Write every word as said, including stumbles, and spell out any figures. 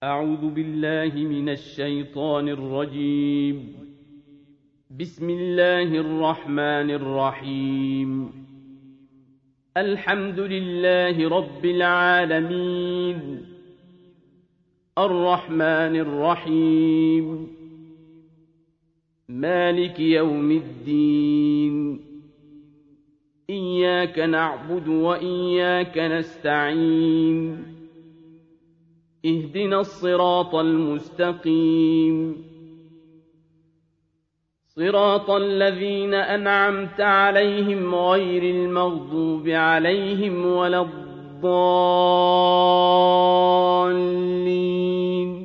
أعوذ بالله من الشيطان الرجيم. بسم الله الرحمن الرحيم. الحمد لله رب العالمين، الرحمن الرحيم، مالك يوم الدين. إياك نعبد وإياك نستعين. اهدنا الصراط المستقيم، صراط الذين أنعمت عليهم غير المغضوب عليهم ولا الضالين.